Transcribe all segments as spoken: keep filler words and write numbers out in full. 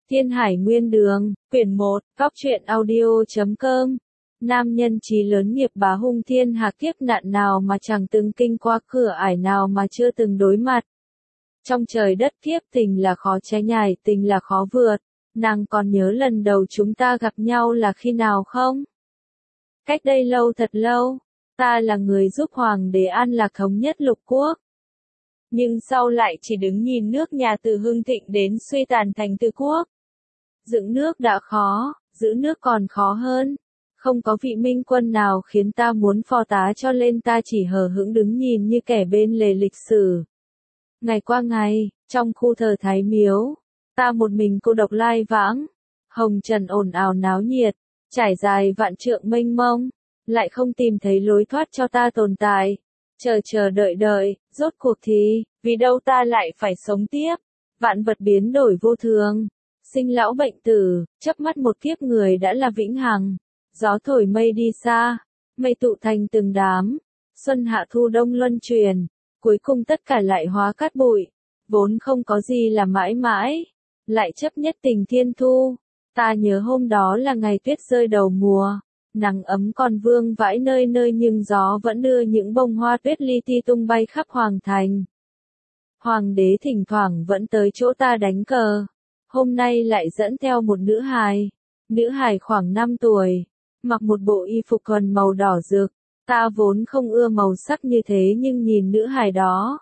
Thiên Hải Nguyên Đường, quyển một, góc truyện audio chấm com. Nam nhân chí lớn nghiệp bá hung thiên hạ, kiếp nạn nào mà chẳng từng kinh qua, cửa ải nào mà chưa từng đối mặt. Trong trời đất kiếp tình là khó trái nhải, tình là khó vượt. Nàng còn nhớ lần đầu chúng ta gặp nhau là khi nào không? Cách đây lâu thật lâu, ta là người giúp hoàng đế an lạc thống nhất lục quốc. Nhưng sau lại chỉ đứng nhìn nước nhà từ hưng thịnh đến suy tàn thành tư quốc. Dựng nước đã khó, giữ nước còn khó hơn. Không có vị minh quân nào khiến ta muốn phò tá, cho nên ta chỉ hờ hững đứng nhìn như kẻ bên lề lịch sử. Ngày qua ngày, trong khu thờ Thái Miếu, ta một mình cô độc lai vãng. Hồng trần ồn ào náo nhiệt, trải dài vạn trượng mênh mông, lại không tìm thấy lối thoát cho ta tồn tại. Chờ chờ đợi đợi, rốt cuộc thì, vì đâu ta lại phải sống tiếp. Vạn vật biến đổi vô thường, sinh lão bệnh tử, chớp mắt một kiếp người đã là vĩnh hằng. Gió thổi mây đi xa, mây tụ thành từng đám, xuân hạ thu đông luân truyền, cuối cùng tất cả lại hóa cát bụi. Vốn không có gì là mãi mãi, lại chấp nhất tình thiên thu. Ta nhớ hôm đó là ngày tuyết rơi đầu mùa, nắng ấm còn vương vãi nơi nơi, nhưng gió vẫn đưa những bông hoa tuyết li ti tung bay khắp hoàng thành. Hoàng đế thỉnh thoảng vẫn tới chỗ ta đánh cờ, hôm nay lại dẫn theo một nữ hài. Nữ hài khoảng năm tuổi, mặc một bộ y phục quần màu đỏ rực. Ta vốn không ưa màu sắc như thế, nhưng nhìn nữ hài đó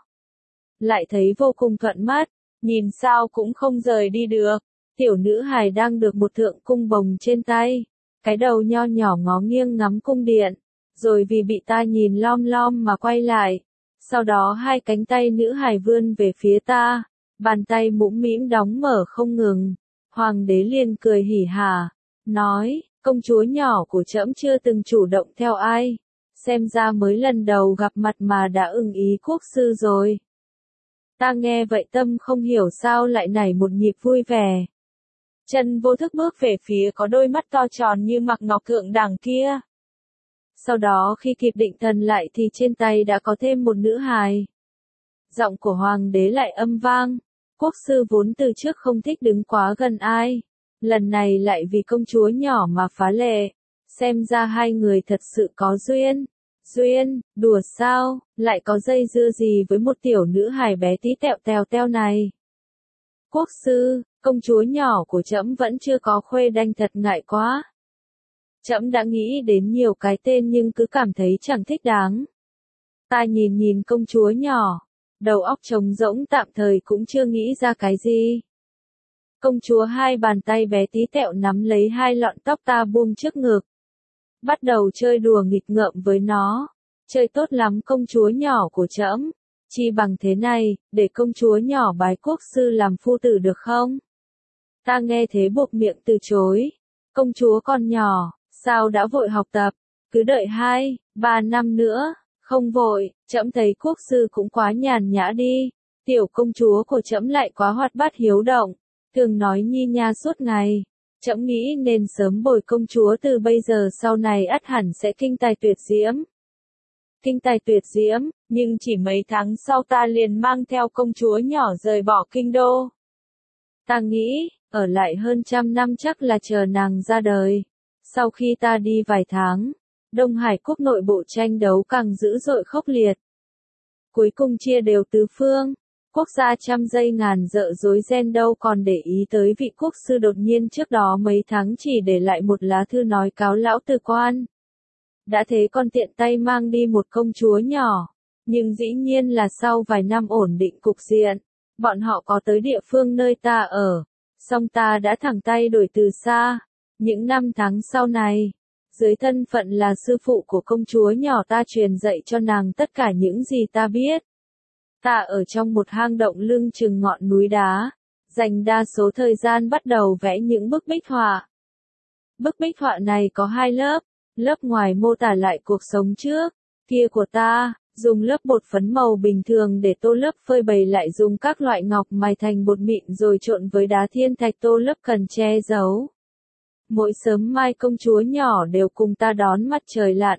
lại thấy vô cùng thuận mắt, nhìn sao cũng không rời đi được. Tiểu nữ hài đang được một thượng cung bồng trên tay, cái đầu nho nhỏ ngó nghiêng ngắm cung điện, rồi vì bị ta nhìn lom lom mà quay lại. Sau đó hai cánh tay nữ hài vươn về phía ta, bàn tay mũm mĩm đóng mở không ngừng. Hoàng đế liền cười hỉ hả, nói, công chúa nhỏ của trẫm chưa từng chủ động theo ai, xem ra mới lần đầu gặp mặt mà đã ưng ý quốc sư rồi. Ta nghe vậy tâm không hiểu sao lại nảy một nhịp vui vẻ. Chân vô thức bước về phía có đôi mắt to tròn như mặc ngọc thượng đẳng kia. Sau đó khi kịp định thần lại thì trên tay đã có thêm một nữ hài. Giọng của hoàng đế lại âm vang, quốc sư vốn từ trước không thích đứng quá gần ai, lần này lại vì công chúa nhỏ mà phá lệ, xem ra hai người thật sự có duyên. Duyên, đùa sao, lại có dây dưa gì với một tiểu nữ hài bé tí tẹo tèo teo này. Quốc sư, công chúa nhỏ của trẫm vẫn chưa có khuê đanh, thật ngại quá. Trẫm đã nghĩ đến nhiều cái tên nhưng cứ cảm thấy chẳng thích đáng. Ta nhìn nhìn công chúa nhỏ, đầu óc trống rỗng, tạm thời cũng chưa nghĩ ra cái gì. Công chúa hai bàn tay bé tí tẹo nắm lấy hai lọn tóc ta buông trước ngực, bắt đầu chơi đùa nghịch ngợm với nó. Chơi tốt lắm công chúa nhỏ của trẫm, chi bằng thế này, để công chúa nhỏ bái quốc sư làm phu tử được không? Ta nghe thế buộc miệng từ chối. Công chúa còn nhỏ, sao đã vội học tập, cứ đợi hai, ba năm nữa. Không vội, trẫm thấy quốc sư cũng quá nhàn nhã đi. Tiểu công chúa của trẫm lại quá hoạt bát hiếu động, thường nói nhi nha suốt ngày. Trẫm nghĩ nên sớm bồi công chúa, từ bây giờ sau này ắt hẳn sẽ kinh tài tuyệt diễm. Kinh tài tuyệt diễm, nhưng chỉ mấy tháng sau ta liền mang theo công chúa nhỏ rời bỏ kinh đô. Ta nghĩ, ở lại hơn trăm năm chắc là chờ nàng ra đời. Sau khi ta đi vài tháng, Đông Hải quốc nội bộ tranh đấu càng dữ dội khốc liệt. Cuối cùng chia đều tứ phương. Quốc gia trăm giây ngàn dợ rối ren đâu còn để ý tới vị quốc sư đột nhiên trước đó mấy tháng chỉ để lại một lá thư nói cáo lão từ quan. Đã thế còn tiện tay mang đi một công chúa nhỏ. Nhưng dĩ nhiên là sau vài năm ổn định cục diện, bọn họ có tới địa phương nơi ta ở, song ta đã thẳng tay đuổi từ xa. Những năm tháng sau này, dưới thân phận là sư phụ của công chúa nhỏ, ta truyền dạy cho nàng tất cả những gì ta biết. Ta ở trong một hang động lưng chừng ngọn núi đá, dành đa số thời gian bắt đầu vẽ những bức bích họa. Bức bích họa này có hai lớp, lớp ngoài mô tả lại cuộc sống trước kia của ta, dùng lớp bột phấn màu bình thường để tô, lớp phơi bày lại dùng các loại ngọc mài thành bột mịn rồi trộn với đá thiên thạch tô lớp cần che giấu. Mỗi sớm mai công chúa nhỏ đều cùng ta đón mặt trời lặn.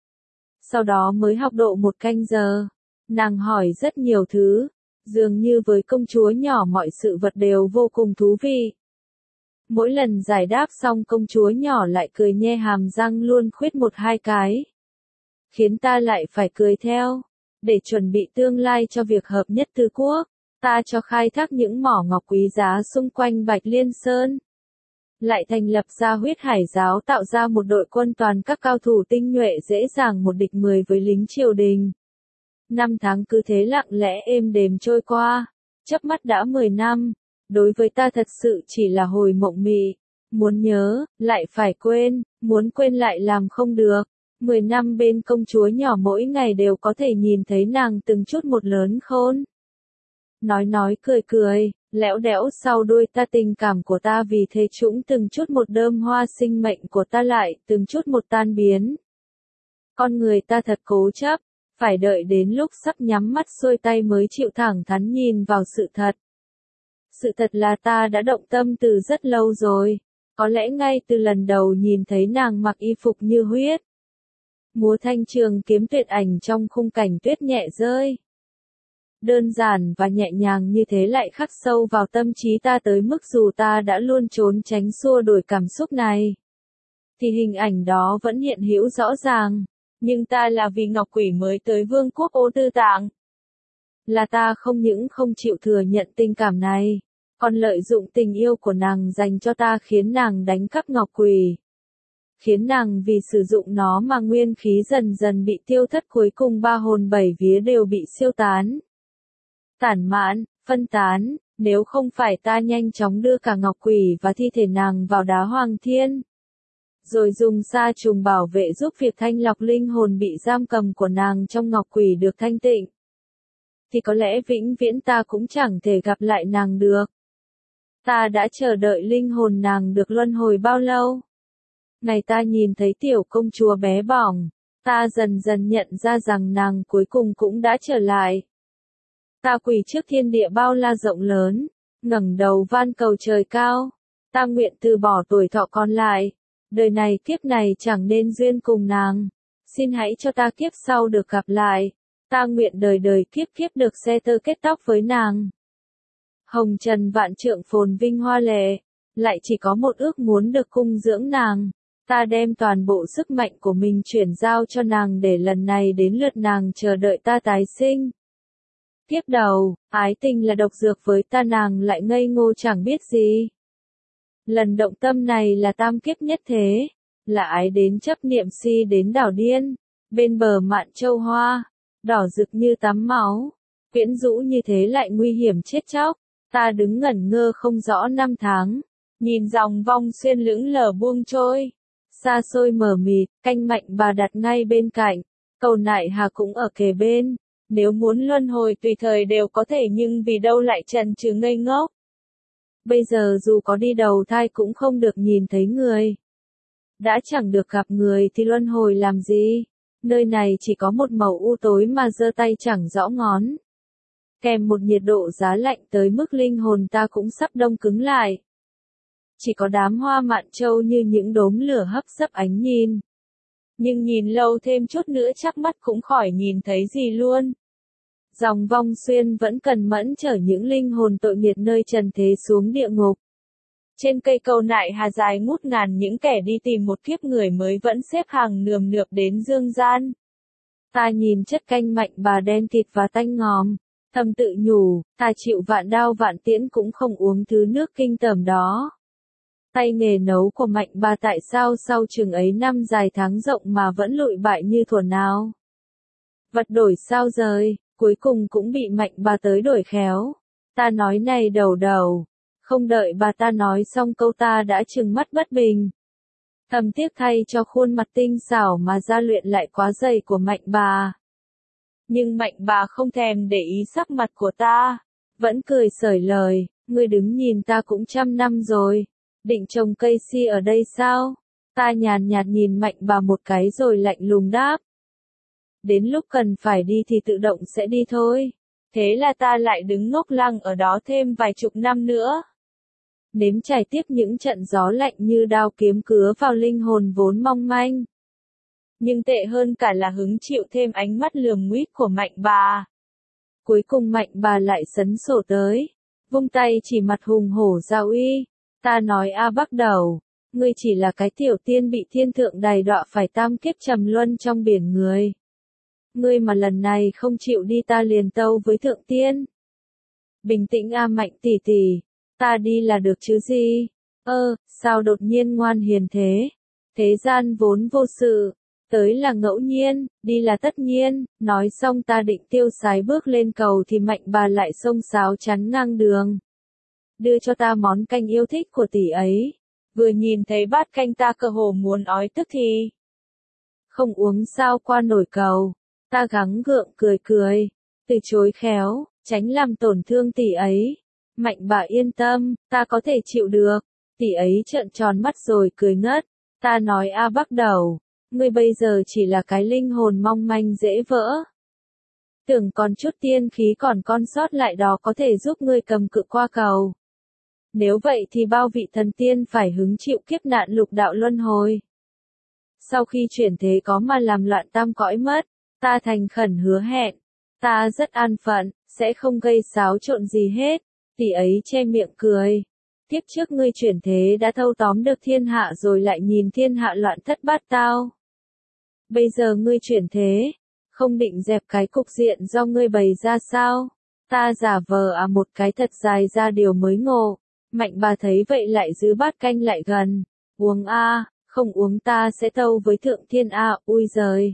Sau đó mới học độ một canh giờ. Nàng hỏi rất nhiều thứ, dường như với công chúa nhỏ mọi sự vật đều vô cùng thú vị. Mỗi lần giải đáp xong công chúa nhỏ lại cười nhe hàm răng luôn khuyết một hai cái. Khiến ta lại phải cười theo. Để chuẩn bị tương lai cho việc hợp nhất tứ quốc, ta cho khai thác những mỏ ngọc quý giá xung quanh Bạch Liên Sơn. Lại thành lập ra Huyết Hải giáo, tạo ra một đội quân toàn các cao thủ tinh nhuệ dễ dàng một địch mười với lính triều đình. Năm tháng cứ thế lặng lẽ êm đềm trôi qua, chớp mắt đã mười năm, đối với ta thật sự chỉ là hồi mộng mị, muốn nhớ, lại phải quên, muốn quên lại làm không được. Mười năm bên công chúa nhỏ mỗi ngày đều có thể nhìn thấy nàng từng chút một lớn khôn. Nói nói cười cười, lẽo đẽo sau đuôi ta, tình cảm của ta vì thế trũng từng chút một đơm hoa, sinh mệnh của ta lại từng chút một tan biến. Con người ta thật cố chấp, phải đợi đến lúc sắp nhắm mắt xuôi tay mới chịu thẳng thắn nhìn vào sự thật. Sự thật là ta đã động tâm từ rất lâu rồi, có lẽ ngay từ lần đầu nhìn thấy nàng mặc y phục như huyết. Múa thanh trường kiếm tuyệt ảnh trong khung cảnh tuyết nhẹ rơi. Đơn giản và nhẹ nhàng như thế lại khắc sâu vào tâm trí ta tới mức dù ta đã luôn trốn tránh xua đuổi cảm xúc này, thì hình ảnh đó vẫn hiện hữu rõ ràng. Nhưng ta là vì Ngọc Quỷ mới tới vương quốc Ô Tư Tạng. Là ta không những không chịu thừa nhận tình cảm này, còn lợi dụng tình yêu của nàng dành cho ta khiến nàng đánh cắp Ngọc Quỷ. Khiến nàng vì sử dụng nó mà nguyên khí dần dần bị tiêu thất, cuối cùng ba hồn bảy vía đều bị siêu tán. Tản mạn, phân tán, nếu không phải ta nhanh chóng đưa cả Ngọc Quỷ và thi thể nàng vào đá Hoàng Thiên, rồi dùng sa trùng bảo vệ giúp việc thanh lọc linh hồn bị giam cầm của nàng trong Ngọc Quỷ được thanh tịnh, thì có lẽ vĩnh viễn ta cũng chẳng thể gặp lại nàng được. Ta đã chờ đợi linh hồn nàng được luân hồi bao lâu? Ngày ta nhìn thấy tiểu công chúa bé bỏng, ta dần dần nhận ra rằng nàng cuối cùng cũng đã trở lại. Ta quỳ trước thiên địa bao la rộng lớn, ngẩng đầu van cầu trời cao. Ta nguyện từ bỏ tuổi thọ còn lại, đời này kiếp này chẳng nên duyên cùng nàng. Xin hãy cho ta kiếp sau được gặp lại. Ta nguyện đời đời kiếp kiếp được xe tơ kết tóc với nàng. Hồng trần vạn trượng phồn vinh hoa lệ, lại chỉ có một ước muốn được cung dưỡng nàng. Ta đem toàn bộ sức mạnh của mình chuyển giao cho nàng để lần này đến lượt nàng chờ đợi ta tái sinh. Tiếp đầu, ái tình là độc dược với ta, nàng lại ngây ngô chẳng biết gì. Lần động tâm này là tam kiếp nhất thế, là ái đến chấp niệm si đến đảo điên. Bên bờ mạn châu hoa, đỏ rực như tắm máu, quyến rũ như thế lại nguy hiểm chết chóc. Ta đứng ngẩn ngơ không rõ năm tháng, nhìn dòng vong xuyên lững lờ buông trôi. Xa xôi mờ mịt, canh mạnh bà đặt ngay bên cạnh, cầu nại hà cũng ở kề bên. Nếu muốn luân hồi tùy thời đều có thể, nhưng vì đâu lại chần chừ ngây ngốc. Bây giờ dù có đi đầu thai cũng không được nhìn thấy người. Đã chẳng được gặp người thì luân hồi làm gì? Nơi này chỉ có một màu u tối mà giơ tay chẳng rõ ngón. Kèm một nhiệt độ giá lạnh tới mức linh hồn ta cũng sắp đông cứng lại. Chỉ có đám hoa mạn châu như những đốm lửa hấp dẫn ánh nhìn. Nhưng nhìn lâu thêm chút nữa chắc mắt cũng khỏi nhìn thấy gì luôn. Dòng vong xuyên vẫn cần mẫn chở những linh hồn tội nghiệp nơi trần thế xuống địa ngục. Trên cây cầu nại hà dài ngút ngàn những kẻ đi tìm một kiếp người mới vẫn xếp hàng nườm nượp đến dương gian. Ta nhìn chất canh mạnh bà đen kịt và tanh ngòm, thầm tự nhủ, ta chịu vạn đao vạn tiễn cũng không uống thứ nước kinh tởm đó. Tay nghề nấu của mạnh bà tại sao sau chừng ấy năm dài tháng rộng mà vẫn lụi bại như thuở nào? Vật đổi sao rời, cuối cùng cũng bị mạnh bà tới đổi khéo. Ta nói này đầu đầu, không đợi bà ta nói xong câu ta đã trừng mắt bất bình. Thầm tiếc thay cho khuôn mặt tinh xảo mà gia luyện lại quá dày của mạnh bà. Nhưng mạnh bà không thèm để ý sắc mặt của ta, vẫn cười xởi lời, ngươi đứng nhìn ta cũng trăm năm rồi. Định trồng cây si ở đây sao? Ta nhàn nhạt nhìn mạnh bà một cái rồi lạnh lùng đáp. Đến lúc cần phải đi thì tự động sẽ đi thôi. Thế là ta lại đứng ngốc lăng ở đó thêm vài chục năm nữa. Nếm trải tiếp những trận gió lạnh như đao kiếm cứa vào linh hồn vốn mong manh. Nhưng tệ hơn cả là hứng chịu thêm ánh mắt lườm nguýt của mạnh bà. Cuối cùng mạnh bà lại sấn sổ tới, vung tay chỉ mặt hùng hổ ra uy. Ta nói a bắt đầu, ngươi chỉ là cái tiểu tiên bị thiên thượng đày đọa phải tam kiếp trầm luân trong biển người. Ngươi mà lần này không chịu đi ta liền tâu với thượng tiên. Bình tĩnh a Mạnh tỷ tỷ, ta đi là được chứ gì? Ơ, sao đột nhiên ngoan hiền thế? Thế gian vốn vô sự, tới là ngẫu nhiên, đi là tất nhiên. Nói xong ta định tiêu sái bước lên cầu thì Mạnh bà lại xông xáo chắn ngang đường. Đưa cho ta món canh yêu thích của tỷ ấy. Vừa nhìn thấy bát canh ta cơ hồ muốn ói tức thì. Không uống sao qua nổi cầu. Ta gắng gượng cười cười, từ chối khéo, tránh làm tổn thương tỷ ấy. Mạnh bà yên tâm, ta có thể chịu được. Tỷ ấy trợn tròn mắt rồi cười ngất. Ta nói a bắt đầu, ngươi bây giờ chỉ là cái linh hồn mong manh dễ vỡ. Tưởng còn chút tiên khí còn con sót lại đó có thể giúp ngươi cầm cự qua cầu. Nếu vậy thì bao vị thần tiên phải hứng chịu kiếp nạn lục đạo luân hồi. Sau khi chuyển thế có mà làm loạn tam cõi mất, ta thành khẩn hứa hẹn. Ta rất an phận, sẽ không gây xáo trộn gì hết. Tỷ ấy che miệng cười. Tiếp trước ngươi chuyển thế đã thâu tóm được thiên hạ rồi lại nhìn thiên hạ loạn thất bát tao. Bây giờ ngươi chuyển thế, không định dẹp cái cục diện do ngươi bày ra sao? Ta giả vờ à một cái thật dài ra điều mới ngộ. Mạnh bà thấy vậy lại giữ bát canh lại gần. Uống a, không uống ta sẽ tâu với thượng thiên a, ui giời.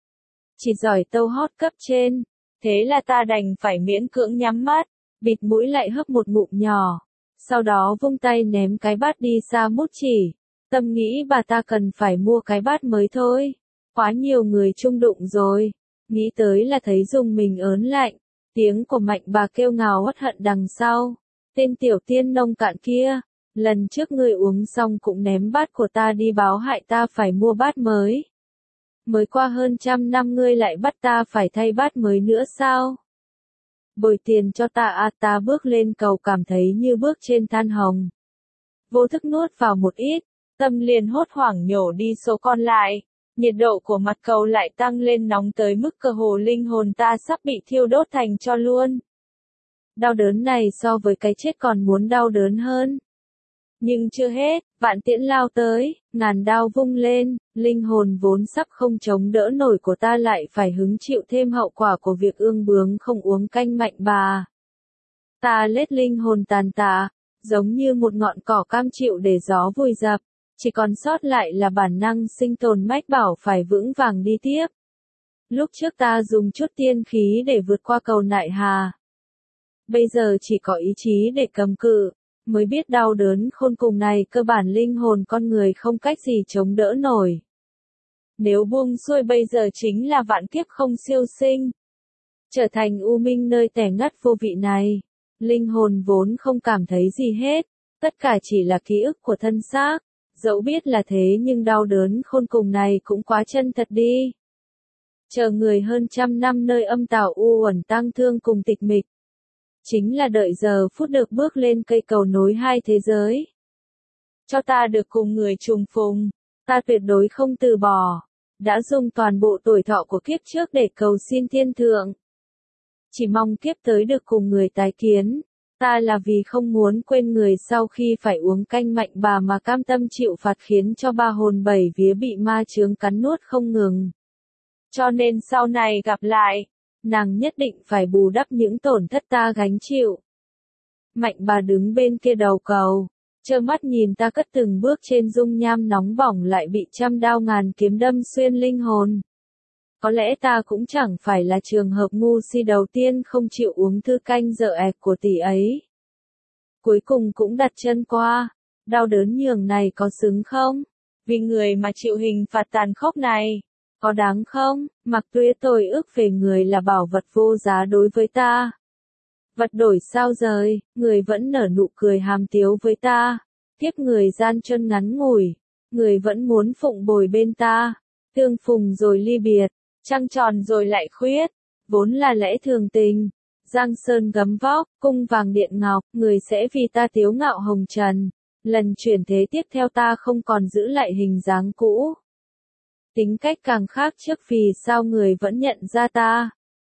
Chỉ giỏi tâu hót cấp trên. Thế là ta đành phải miễn cưỡng nhắm mắt, bịt mũi lại hớp một ngụm nhỏ. Sau đó vung tay ném cái bát đi xa mút chỉ. Tâm nghĩ bà ta cần phải mua cái bát mới thôi. Quá nhiều người chung đụng rồi. Nghĩ tới là thấy dùng mình ớn lạnh. Tiếng của Mạnh bà kêu ngào uất hận đằng sau. Tên tiểu tiên nông cạn kia. Lần trước ngươi uống xong cũng ném bát của ta đi báo hại ta phải mua bát mới. Mới qua hơn trăm năm ngươi lại bắt ta phải thay bát mới nữa sao? Bồi tiền cho ta à, ta bước lên cầu cảm thấy như bước trên than hồng. Vô thức nuốt vào một ít, tâm liền hốt hoảng nhổ đi số còn lại. Nhiệt độ của mặt cầu lại tăng lên nóng tới mức cơ hồ linh hồn ta sắp bị thiêu đốt thành tro luôn. Đau đớn này so với cái chết còn muốn đau đớn hơn. Nhưng chưa hết, vạn tiễn lao tới, ngàn đao vung lên, linh hồn vốn sắp không chống đỡ nổi của ta lại phải hứng chịu thêm hậu quả của việc ương bướng không uống canh Mạnh bà. Ta lết linh hồn tàn tạ, giống như một ngọn cỏ cam chịu để gió vùi dập, chỉ còn sót lại là bản năng sinh tồn mách bảo phải vững vàng đi tiếp. Lúc trước ta dùng chút tiên khí để vượt qua cầu nại hà. Bây giờ chỉ có ý chí để cầm cự. Mới biết đau đớn khôn cùng này cơ bản linh hồn con người không cách gì chống đỡ nổi. Nếu buông xuôi bây giờ chính là vạn kiếp không siêu sinh. Trở thành u minh nơi tẻ ngắt vô vị này. Linh hồn vốn không cảm thấy gì hết. Tất cả chỉ là ký ức của thân xác. Dẫu biết là thế nhưng đau đớn khôn cùng này cũng quá chân thật đi. Chờ người hơn trăm năm nơi âm tào u uẩn tang thương cùng tịch mịch. Chính là đợi giờ phút được bước lên cây cầu nối hai thế giới. Cho ta được cùng người trùng phùng, ta tuyệt đối không từ bỏ. Đã dùng toàn bộ tuổi thọ của kiếp trước để cầu xin thiên thượng. Chỉ mong kiếp tới được cùng người tái kiến. Ta là vì không muốn quên người sau khi phải uống canh Mạnh bà mà cam tâm chịu phạt khiến cho ba hồn bảy vía bị ma chướng cắn nuốt không ngừng. Cho nên sau này gặp lại, nàng nhất định phải bù đắp những tổn thất ta gánh chịu. Mạnh bà đứng bên kia đầu cầu, trơ mắt nhìn ta cất từng bước trên dung nham nóng bỏng lại bị trăm đao ngàn kiếm đâm xuyên linh hồn. Có lẽ ta cũng chẳng phải là trường hợp ngu si đầu tiên không chịu uống thư canh dở ẹc của tỷ ấy. Cuối cùng cũng đặt chân qua, đau đớn nhường này có xứng không? Vì người mà chịu hình phạt tàn khốc này. Có đáng không? Mặc tuyết tôi ước về người là bảo vật vô giá đối với ta. Vật đổi sao rời, người vẫn nở nụ cười hàm tiếu với ta. Kiếp người gian chân ngắn ngủi, người vẫn muốn phụng bồi bên ta. Tương phùng rồi ly biệt, trăng tròn rồi lại khuyết, vốn là lẽ thường tình. Giang sơn gấm vóc, cung vàng điện ngọc, người sẽ vì ta tiếu ngạo hồng trần. Lần chuyển thế tiếp theo ta không còn giữ lại hình dáng cũ. Tính cách càng khác trước vì sao người vẫn nhận ra ta.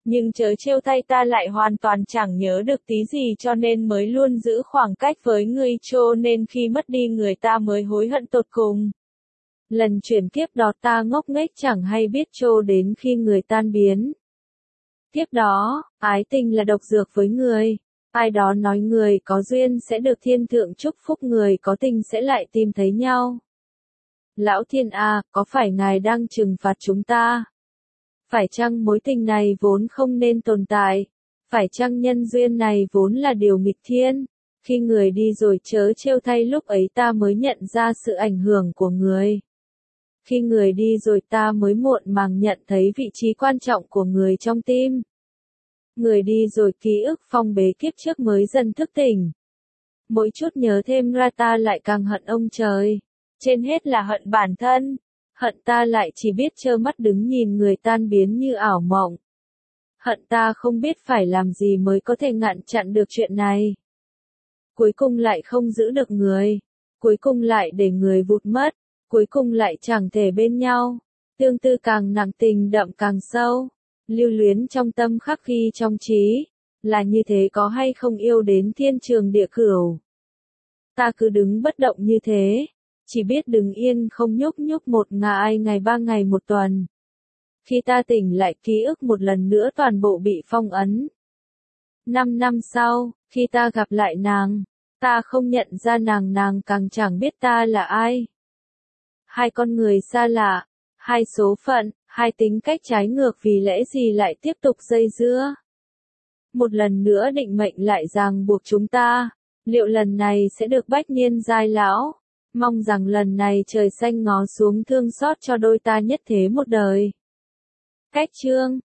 Nhưng chớ trêu thay ta lại hoàn toàn chẳng nhớ được tí gì cho nên mới luôn giữ khoảng cách với người cho nên khi mất đi người ta mới hối hận tột cùng. Lần chuyển kiếp đó ta ngốc nghếch chẳng hay biết trô đến khi người tan biến. Tiếp đó, ái tình là độc dược với người. Ai đó nói người có duyên sẽ được thiên thượng chúc phúc, người có tình sẽ lại tìm thấy nhau. Lão thiên à, có phải ngài đang trừng phạt chúng ta? Phải chăng mối tình này vốn không nên tồn tại? Phải chăng nhân duyên này vốn là điều nghịch thiên? Khi người đi rồi chớ trêu thay lúc ấy ta mới nhận ra sự ảnh hưởng của người. Khi người đi rồi ta mới muộn màng nhận thấy vị trí quan trọng của người trong tim. Người đi rồi ký ức phong bế kiếp trước mới dần thức tỉnh. Mỗi chút nhớ thêm ra ta lại càng hận ông trời. Trên hết là hận bản thân. Hận ta lại chỉ biết trơ mắt đứng nhìn người tan biến như ảo mộng. Hận ta không biết phải làm gì mới có thể ngăn chặn được chuyện này. Cuối cùng lại không giữ được người. Cuối cùng lại để người vụt mất. Cuối cùng lại chẳng thể bên nhau. Tương tư càng nặng tình đậm càng sâu. Lưu luyến trong tâm khắc ghi trong trí. Là như thế có hay không yêu đến thiên trường địa cửu. Ta cứ đứng bất động như thế. Chỉ biết đứng yên không nhúc nhúc một ngày ngày ba ngày một tuần. Khi ta tỉnh lại ký ức một lần nữa toàn bộ bị phong ấn. Năm năm sau, khi ta gặp lại nàng, ta không nhận ra nàng, nàng càng chẳng biết ta là ai. Hai con người xa lạ, hai số phận, hai tính cách trái ngược vì lẽ gì lại tiếp tục dây dưa. Một lần nữa định mệnh lại ràng buộc chúng ta, liệu lần này sẽ được bách niên giai lão? Mong rằng lần này trời xanh ngó xuống thương xót cho đôi ta nhất thế một đời. Cách chương